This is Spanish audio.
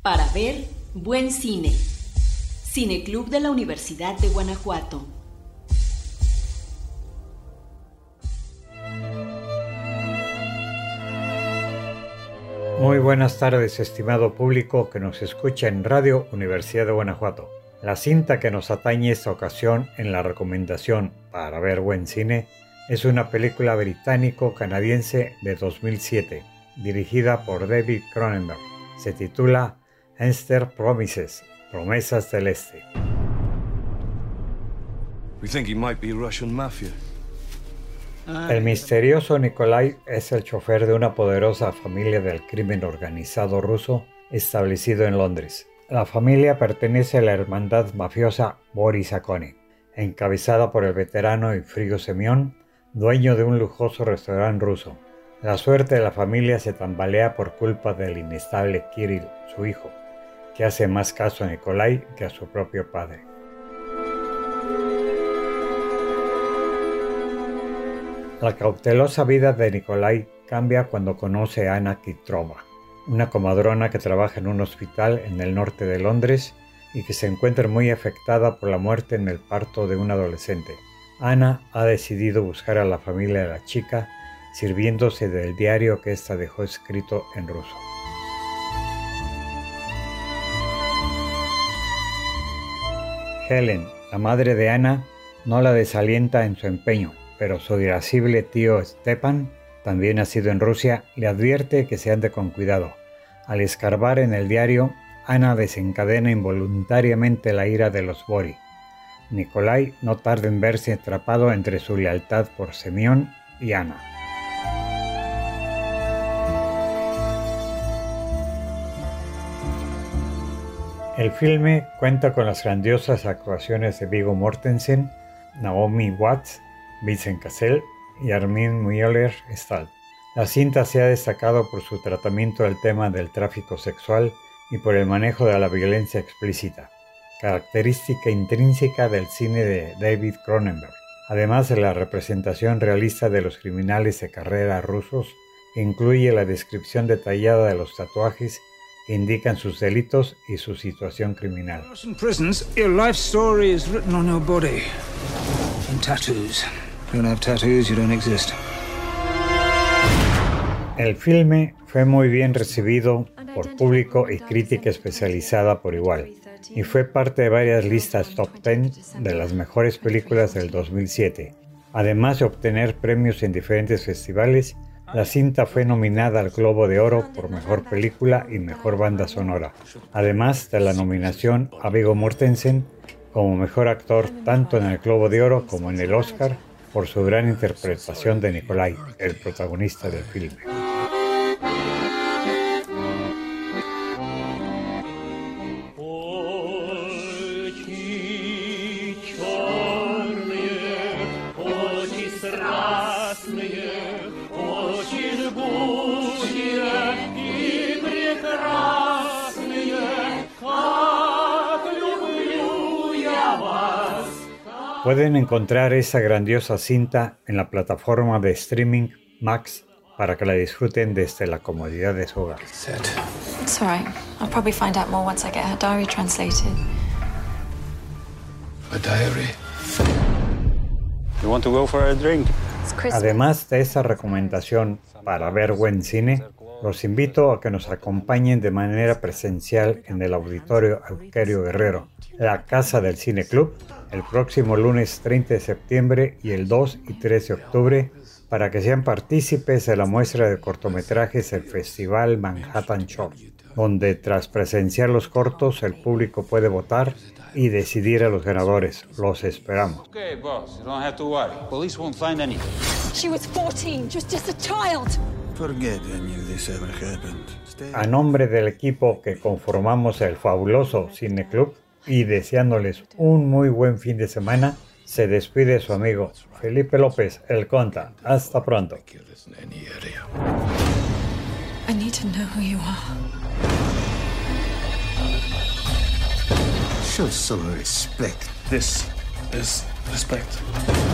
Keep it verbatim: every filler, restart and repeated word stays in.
Para ver buen cine. Cineclub de la Universidad de Guanajuato. Muy buenas tardes, estimado público que nos escucha en Radio Universidad de Guanajuato. La cinta que nos atañe esta ocasión en la recomendación para ver buen cine es una película británico-canadiense de dos mil siete, dirigida por David Cronenberg. Se titula Easter Promises, Promesas del Este. We think he might be Russian mafia. El misterioso Nikolai es el chofer de una poderosa familia del crimen organizado ruso establecido en Londres. La familia pertenece a la hermandad mafiosa Boris Akone, encabezada por el veterano y frío Semyon, dueño de un lujoso restaurante ruso. La suerte de la familia se tambalea por culpa del inestable Kirill, su hijo, que hace más caso a Nikolai que a su propio padre. La cautelosa vida de Nikolai cambia cuando conoce a Anna Kitrova, una comadrona que trabaja en un hospital en el norte de Londres y que se encuentra muy afectada por la muerte en el parto de un adolescente. Anna ha decidido buscar a la familia de la chica sirviéndose del diario que ésta dejó escrito en ruso. Helen, la madre de Anna, no la desalienta en su empeño, pero su irascible tío Stepan, también nacido en Rusia, le advierte que se ande con cuidado. Al escarbar en el diario, Anna desencadena involuntariamente la ira de los Bori. Nikolai no tarda en verse atrapado entre su lealtad por Semyon y Anna. El filme cuenta con las grandiosas actuaciones de Viggo Mortensen, Naomi Watts, Vincent Cassel y Armin Mueller-Stahl. La cinta se ha destacado por su tratamiento del tema del tráfico sexual y por el manejo de la violencia explícita, característica intrínseca del cine de David Cronenberg, además de la representación realista de los criminales de carrera rusos, que incluye la descripción detallada de los tatuajes que indican sus delitos y su situación criminal. In prisons, your life story is written on your body in tattoos. You don't have tattoos, you don't exist. El filme fue muy bien recibido por público y crítica especializada por igual, y fue parte de varias listas top diez de las mejores películas del dos mil siete. Además de obtener premios en diferentes festivales, la cinta fue nominada al Globo de Oro por Mejor Película y Mejor Banda Sonora, además de la nominación a Viggo Mortensen como Mejor Actor tanto en el Globo de Oro como en el Oscar por su gran interpretación de Nikolai, el protagonista del filme. Pueden encontrar esa grandiosa cinta en la plataforma de streaming Max para que la disfruten desde la comodidad de su hogar. It's all right. I'll probably find out more once I get her diary translated. A diary? You want to go for a drink? Además de esta recomendación para ver buen cine, los invito a que nos acompañen de manera presencial en el Auditorio Euquerio Guerrero, la Casa del Cine Club, el próximo lunes treinta de septiembre y el dos y tres de octubre, para que sean partícipes de la muestra de cortometrajes del Festival Manhattan Short, donde tras presenciar los cortos el público puede votar y decidir a los ganadores. Los esperamos. Okay, boss, you don't have to worry. Police won't find anything. She was fourteen, just just a child. Forget any of this ever happened. A nombre del equipo que conformamos el fabuloso Cine Club y deseándoles un muy buen fin de semana, se despide su amigo Felipe López, el Conta. Hasta pronto. I need to know who you are. Show some respect. This is respect.